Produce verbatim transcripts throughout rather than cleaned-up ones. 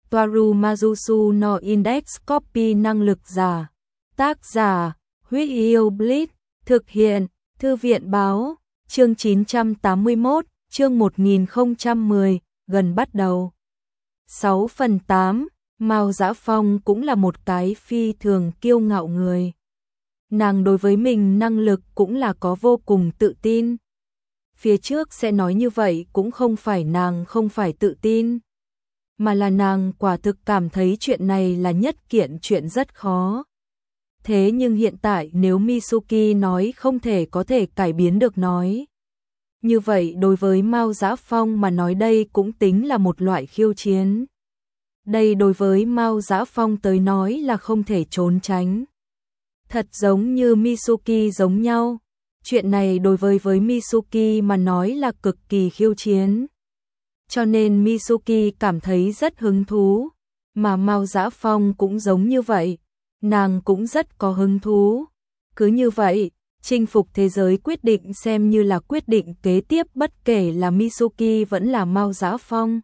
Toaru Majusu no Index Copy năng lực giả. Tác giả, Huyết Yêu Bleach. Thực hiện, Thư viện báo. Chương chín trăm tám mươi mốt, chương một nghìn không trăm mười, gần bắt đầu. sáu phần tám, Mao Dã Phong cũng là một cái phi thường kiêu ngạo người. Nàng đối với mình năng lực cũng là có vô cùng tự tin. Phía trước sẽ nói như vậy cũng không phải nàng không phải tự tin, mà là nàng quả thực cảm thấy chuyện này là nhất kiện chuyện rất khó. Thế nhưng hiện tại nếu Mitsuki nói không thể có thể cải biến được nói, như vậy đối với Mao Dã Phong mà nói đây cũng tính là một loại khiêu chiến. Đây đối với Mao Dã Phong tới nói là không thể trốn tránh. Thật giống như Mitsuki giống nhau, chuyện này đối với với Mitsuki mà nói là cực kỳ khiêu chiến. Cho nên Mitsuki cảm thấy rất hứng thú, mà Mao Dã Phong cũng giống như vậy, nàng cũng rất có hứng thú. Cứ như vậy, chinh phục thế giới quyết định xem như là quyết định kế tiếp, bất kể là Mitsuki vẫn là Mao Dã Phong,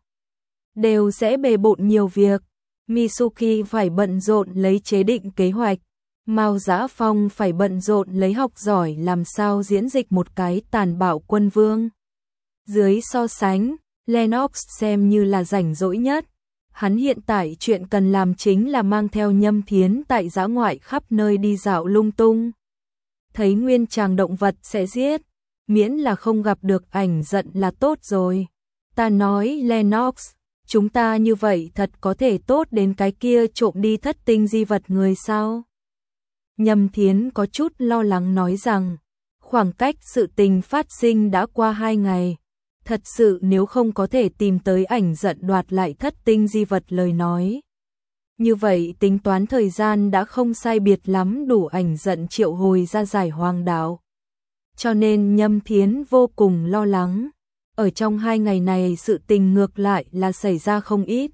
đều sẽ bề bộn nhiều việc. Mitsuki phải bận rộn lấy chế định kế hoạch, Mao Dã Phong phải bận rộn lấy học giỏi làm sao diễn dịch một cái tàn bạo quân vương. Dưới so sánh, Lennox xem như là rảnh rỗi nhất. Hắn hiện tại chuyện cần làm chính là mang theo Nhâm Thiến tại dã ngoại khắp nơi đi dạo lung tung. Thấy nguyên tràng động vật sẽ giết, miễn là không gặp được ảnh giận là tốt rồi. Ta nói Lennox, chúng ta như vậy thật có thể tốt đến cái kia trộm đi thất tinh di vật người sao? Nhâm Thiến có chút lo lắng nói rằng, khoảng cách sự tình phát sinh đã qua hai ngày. Thật sự nếu không có thể tìm tới ảnh giận đoạt lại thất tinh di vật lời nói, như vậy tính toán thời gian đã không sai biệt lắm đủ ảnh giận triệu hồi ra Giải Hoàng Đạo. Cho nên Nhâm Thiến vô cùng lo lắng. Ở trong hai ngày này sự tình ngược lại là xảy ra không ít.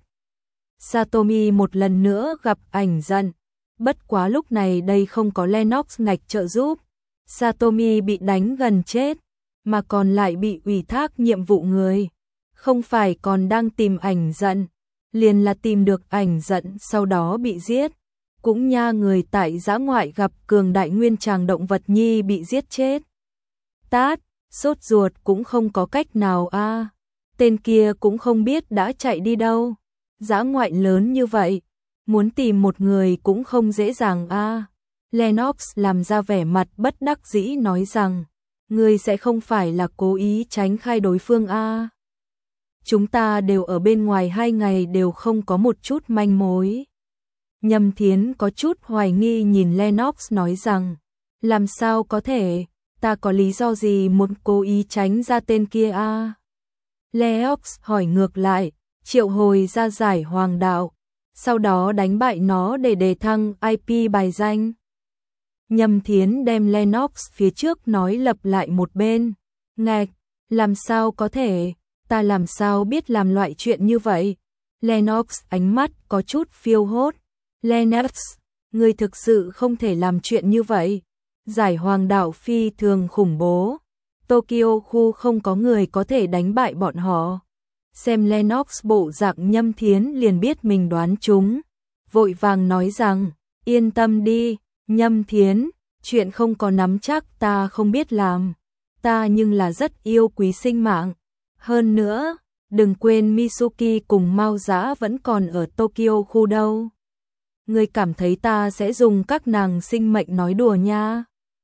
Satomi một lần nữa gặp ảnh giận, bất quá lúc này đây không có Lennox ngạch trợ giúp. Satomi bị đánh gần chết, mà còn lại bị ủy thác nhiệm vụ người. Không phải còn đang tìm ảnh giận, liền là tìm được ảnh giận sau đó bị giết. Cũng nha, người tại dã ngoại gặp cường đại nguyên tràng động vật nhi bị giết chết. Tát, sốt ruột cũng không có cách nào a. À. Tên kia cũng không biết đã chạy đi đâu. Dã ngoại lớn như vậy, muốn tìm một người cũng không dễ dàng a. À. Lennox làm ra vẻ mặt bất đắc dĩ nói rằng, ngươi sẽ không phải là cố ý tránh khai đối phương a? À. Chúng ta đều ở bên ngoài hai ngày đều không có một chút manh mối. Nhâm Thiến có chút hoài nghi nhìn Lennox nói rằng, làm sao có thể, ta có lý do gì muốn cố ý tránh ra tên kia a? À? Lennox hỏi ngược lại, triệu hồi ra Giải Hoàng Đạo, sau đó đánh bại nó để đề thăng i pê bài danh. Nhâm Thiến đem Lennox phía trước nói lặp lại một bên. Ngạch, làm sao có thể, ta làm sao biết làm loại chuyện như vậy? Lennox ánh mắt có chút phiêu hốt. Lennox, ngươi thực sự không thể làm chuyện như vậy. Giải Hoàng Đạo phi thường khủng bố. Tokyo khu không có người có thể đánh bại bọn họ. Xem Lennox bộ dạng Nhâm Thiến liền biết mình đoán trúng. Vội vàng nói rằng, yên tâm đi. Nhâm Thiến, chuyện không có nắm chắc ta không biết làm, ta nhưng là rất yêu quý sinh mạng. Hơn nữa, đừng quên Mitsuki cùng Mao Dã vẫn còn ở Tokyo khu đâu. Ngươi cảm thấy ta sẽ dùng các nàng sinh mệnh nói đùa nha?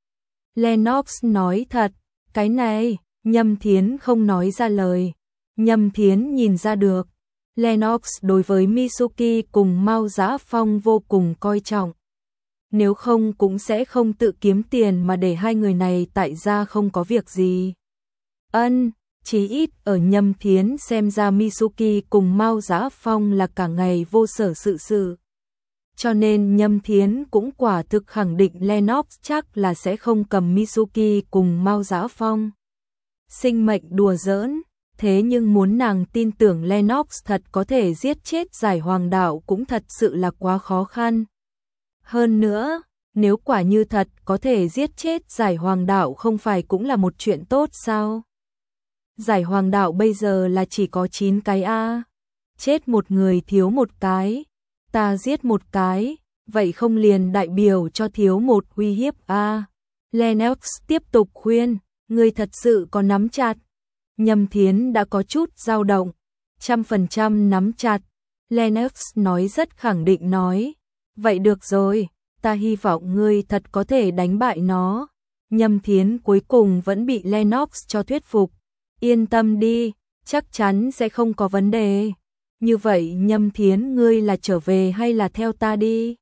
Lennox nói thật, cái này, Nhâm Thiến không nói ra lời. Nhâm Thiến nhìn ra được, Lennox đối với Mitsuki cùng Mao Dã Phong vô cùng coi trọng. Nếu không cũng sẽ không tự kiếm tiền mà để hai người này tại gia không có việc gì. Ân, chí ít ở Nhâm Thiến xem ra Mitsuki cùng Mao Dã Phong là cả ngày vô sở sự sự. Cho nên Nhâm Thiến cũng quả thực khẳng định Lennox chắc là sẽ không cầm Mitsuki cùng Mao Dã Phong sinh mệnh đùa giỡn. Thế nhưng muốn nàng tin tưởng Lennox thật có thể giết chết Giải Hoàng Đạo cũng thật sự là quá khó khăn. Hơn nữa, nếu quả như thật có thể giết chết Giải Hoàng Đạo không phải cũng là một chuyện tốt sao? Giải Hoàng Đạo bây giờ là chỉ có chín cái a. chết một người thiếu một cái, ta giết một cái, vậy không liền đại biểu cho thiếu một uy hiếp a? Lennox tiếp tục khuyên, ngươi thật sự có nắm chặt. Nhâm Thiến đã có chút dao động, trăm phần trăm nắm chặt. Lennox nói rất khẳng định nói, vậy được rồi, ta hy vọng ngươi thật có thể đánh bại nó. Nhâm Thiến cuối cùng vẫn bị Lennox cho thuyết phục, yên tâm đi, chắc chắn sẽ không có vấn đề. Như vậy Nhâm Thiến ngươi là trở về hay là theo ta đi?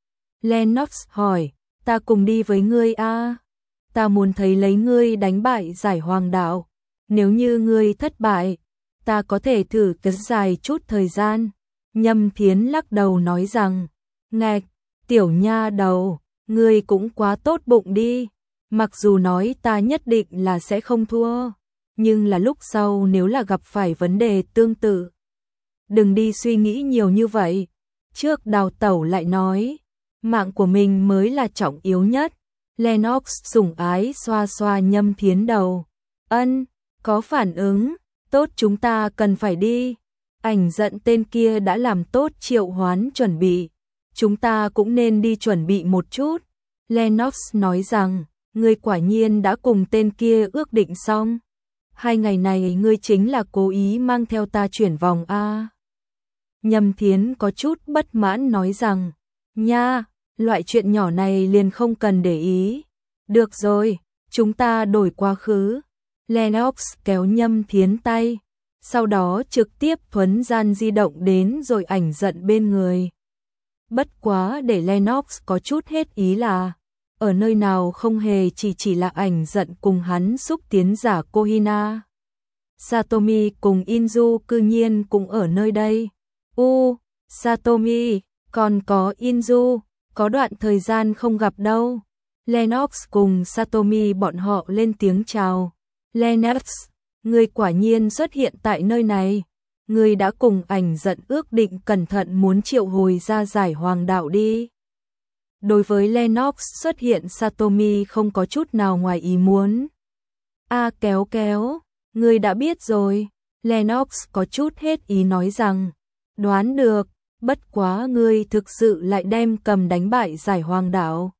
Lennox hỏi, ta cùng đi với ngươi a? Ta muốn thấy lấy ngươi đánh bại Giải Hoàng đạo. Nếu như ngươi thất bại, ta có thể thử kéo dài chút thời gian. Nhâm Thiến lắc đầu nói rằng, ngạch, tiểu nha đầu, ngươi cũng quá tốt bụng đi. Mặc dù nói ta nhất định là sẽ không thua, nhưng là lúc sau nếu là gặp phải vấn đề tương tự, đừng đi suy nghĩ nhiều như vậy. Trước Đào Tẩu lại nói, mạng của mình mới là trọng yếu nhất. Lennox sủng ái xoa xoa Nhâm Thiến đầu. Ân, có phản ứng, tốt, chúng ta cần phải đi. Ảnh giận tên kia đã làm tốt triệu hoán chuẩn bị, chúng ta cũng nên đi chuẩn bị một chút. Lennox nói rằng, ngươi quả nhiên đã cùng tên kia ước định xong. Hai ngày này ngươi chính là cố ý mang theo ta chuyển vòng a? Nhâm Thiến có chút bất mãn nói rằng, nha, loại chuyện nhỏ này liền không cần để ý. Được rồi, chúng ta đổi quá khứ. Lennox kéo Nhâm Thiến tay, sau đó trực tiếp thuấn gian di động đến rồi ảnh giận bên người. Bất quá để Lennox có chút hết ý là, ở nơi nào không hề chỉ chỉ là ảnh giận cùng hắn xúc tiến giả Kohina. Satomi cùng Inju cư nhiên cũng ở nơi đây. U, Satomi, còn có Inju, có đoạn thời gian không gặp đâu. Lennox cùng Satomi bọn họ lên tiếng chào. Lennox, ngươi quả nhiên xuất hiện tại nơi này. Ngươi đã cùng ảnh giận ước định cẩn thận muốn triệu hồi ra Giải Hoàng đạo đi. Đối với Lennox xuất hiện, Satomi không có chút nào ngoài ý muốn. A à, kéo kéo, ngươi đã biết rồi. Lennox có chút hết ý nói rằng, đoán được, bất quá ngươi thực sự lại đem cầm đánh bại Giải Hoàng đạo.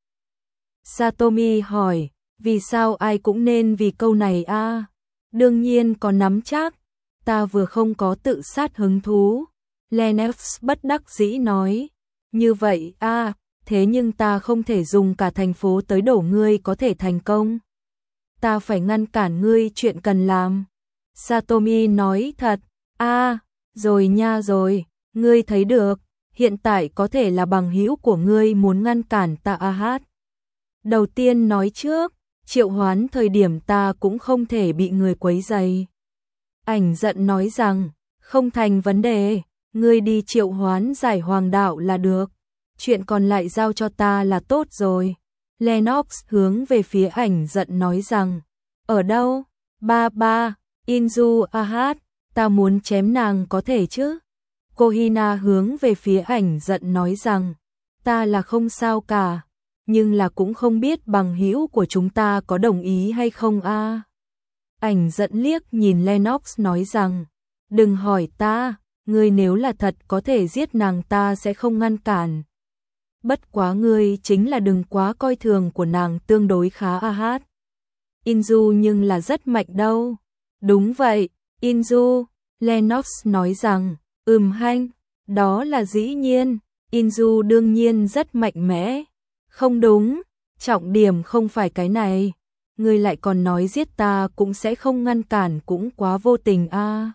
Satomi hỏi, vì sao ai cũng nên vì câu này a? À? Đương nhiên có nắm chắc, ta vừa không có tự sát hứng thú. Lennox bất đắc dĩ nói, như vậy a, à, thế nhưng ta không thể dùng cả thành phố tới đổ ngươi có thể thành công. Ta phải ngăn cản ngươi chuyện cần làm. Satomi nói thật, a, à, rồi nha rồi, ngươi thấy được, hiện tại có thể là bằng hữu của ngươi muốn ngăn cản ta a hát. Đầu tiên nói trước, triệu hoán thời điểm ta cũng không thể bị người quấy rầy. Ảnh giận nói rằng, không thành vấn đề, ngươi đi triệu hoán Giải Hoàng đạo là được, chuyện còn lại giao cho ta là tốt rồi. Lennox hướng về phía ảnh giận nói rằng, ở đâu? Ba ba, Inju Ahat, ta muốn chém nàng có thể chứ? Kohina hướng về phía ảnh giận nói rằng, ta là không sao cả, nhưng là cũng không biết bằng hữu của chúng ta có đồng ý hay không a. À? Ảnh giận liếc nhìn Lennox nói rằng, đừng hỏi ta, ngươi nếu là thật có thể giết nàng ta sẽ không ngăn cản. Bất quá ngươi chính là đừng quá coi thường của nàng tương đối khá a hát. Inju nhưng là rất mạnh đâu. Đúng vậy, Inju, Lennox nói rằng, ừm hanh, đó là dĩ nhiên, Inju đương nhiên rất mạnh mẽ. Không đúng, trọng điểm không phải cái này. Ngươi lại còn nói giết ta cũng sẽ không ngăn cản, cũng quá vô tình a. À.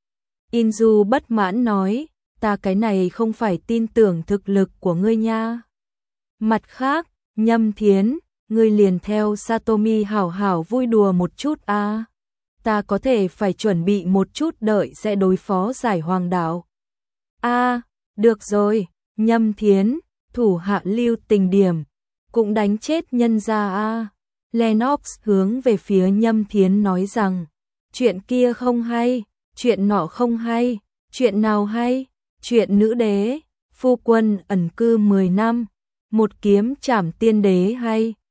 Inju bất mãn nói, ta cái này không phải tin tưởng thực lực của ngươi nha. Mặt khác, Nhâm Thiến, ngươi liền theo Satomi hảo hảo vui đùa một chút a. À. Ta có thể phải chuẩn bị một chút đợi sẽ đối phó Giải Hoàng đạo. A, à, được rồi, Nhâm Thiến, thủ hạ lưu tình điểm, cũng đánh chết nhân ra a. À. Lennox hướng về phía Nhâm Thiến nói rằng, chuyện kia không hay, chuyện nọ không hay, chuyện nào hay, chuyện nữ đế, phu quân ẩn cư mười năm, một kiếm trảm tiên đế hay,